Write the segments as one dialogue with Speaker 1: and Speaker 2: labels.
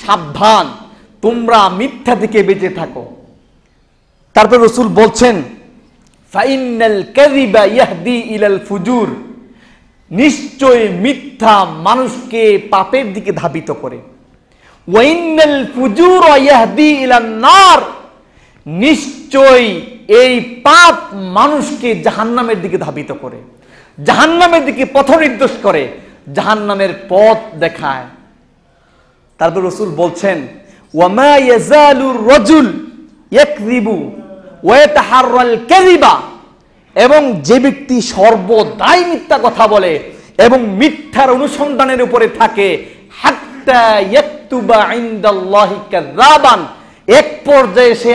Speaker 1: সাবধান, তোমরা মিথ্যা থেকে বেঁচে থাকো। তারপর রাসূল বলছেন ফাইনাল কাযিবা ইয়াহদি ইলাল ফুজুর, নিশ্চয় মিথ্যা মানুষকে পাপের দিকে ধাবিত করে। ওয়াইনাল ফুজুর ইয়াহদি ইলান নার, নিশ্চয় এই পাপ মানুষকে জাহান্নামের দিকে ধাবিত করে, জাহান্নামের দিকে পথ নির্দেশ করে, জাহান্নামের পথ দেখায়। তারপর রাসূল বলছেন ওয়ামা ইয়াজালুর রাজুল ইয়াকযিবু ওয়া ইয়াতাহাররাল কাযিবা, এবং যে ব্যক্তি সর্বদাই মিথ্যা কথা বলে এবং মিথ্যার অনুসন্ধানের উপরে থাকে, হাত্তা ইয়াকতুবা ইনদাল্লাহি কাযাবান, এক পর্যায়ে সে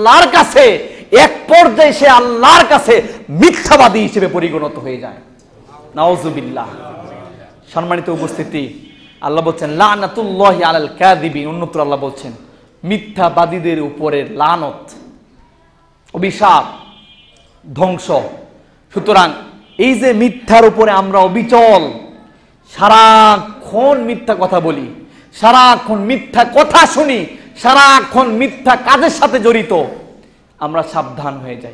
Speaker 1: আল্লাহর কাছে মিথ্যাবাদী হিসেবে পরিগণিত হয়ে যায়। নাউযুবিল্লাহ। সম্মানিত উপস্থিতি, আল্লাহ বলছেন লানাতুল্লাহি আলাল কাযিবিন, অন্যত্র আল্লাহ বলছেন মিথ্যাবাদীদের উপরে লানত, অভিশাপ, ধ্বংস। সুতরাং এই যে মিথ্যার উপরে আমরা অবিচল, সারাক্ষণ মিথ্যা কথা বলি, সারাক্ষণ মিথ্যা কথা শুনি, সারাক্ষণ মিথ্যা কাজের সাথে জড়িত, আমরা সাবধান হয়ে যাই।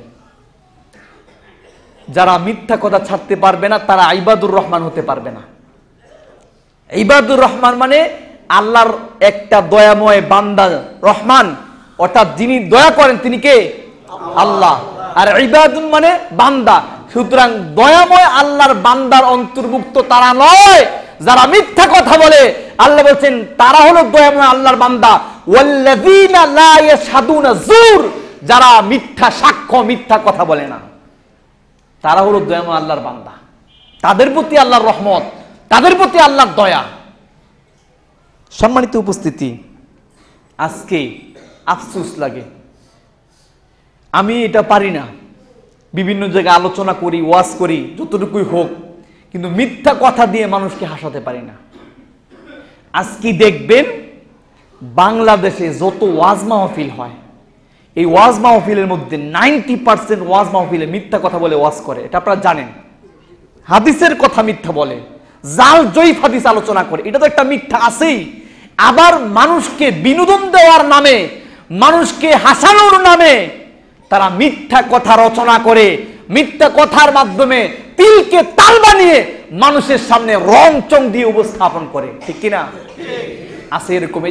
Speaker 1: যারা মিথ্যা কথা ছাড়তে পারবে না তারা ইবাদুর রহমান হতে পারবে না। ইবাদুর রহমান মানে আল্লাহর একটা দয়াময় বান্দা রহমান, অর্থাৎ যিনি দয়া করেন তিনি কে? আল্লাহ। আর ইবাদুন মানে বান্দা। সুতরাং দয়াময় আল্লাহর বান্দার অন্তর্ভুক্ত তারা নয় যারা মিথ্যা কথা বলে। আল্লাহ বলছেন তারা হলো দয়াময় আল্লাহর বান্দা। ওয়াল্লাযীনা লা ইয়াশহাদুনা যুর, যারা মিথ্যা সাক্ষ্য, মিথ্যা কথা বলে না, তারা হলো দয়াময় আল্লাহর বান্দা। তাদের প্রতি আল্লাহর রহমত, তাদের প্রতি আল্লাহর দয়া। সম্মানিত উপস্থিতি, আজকে আফসোস লাগে, আমি এটা পারি না, বিভিন্ন জায়গায় আলোচনা করি, ওয়াজ করি, যতটুকুই হোক, কিন্তু মিথ্যা কথা দিয়ে মানুষকে হাসাতে পারি না। আজকে দেখবেন বাংলাদেশে যত ওয়াজ মাহফিল হয়, এই ওয়াজ মাহফিলের মধ্যে 90% ওয়াজ মাহফিলে মিথ্যা কথা বলে ওয়াজ করে, এটা আপনারা জানেন। হাদিসের কথা মিথ্যা বলে, জাল জয়ীফ হাদিস আলোচনা করে, এটা তো একটা মিথ্যা আছেই। আবার মানুষকে বিনোদন দেওয়ার নামে, মানুষকে হাসানোর নামে তারা মিথ্যা কথা রচনা করে, মিথ্যা কথার মাধ্যমে তিলকে তাল বানিয়ে মানুষের সামনে রং চং দিয়ে উপস্থাপন করে, ঠিক কিনা? আছে এরকম।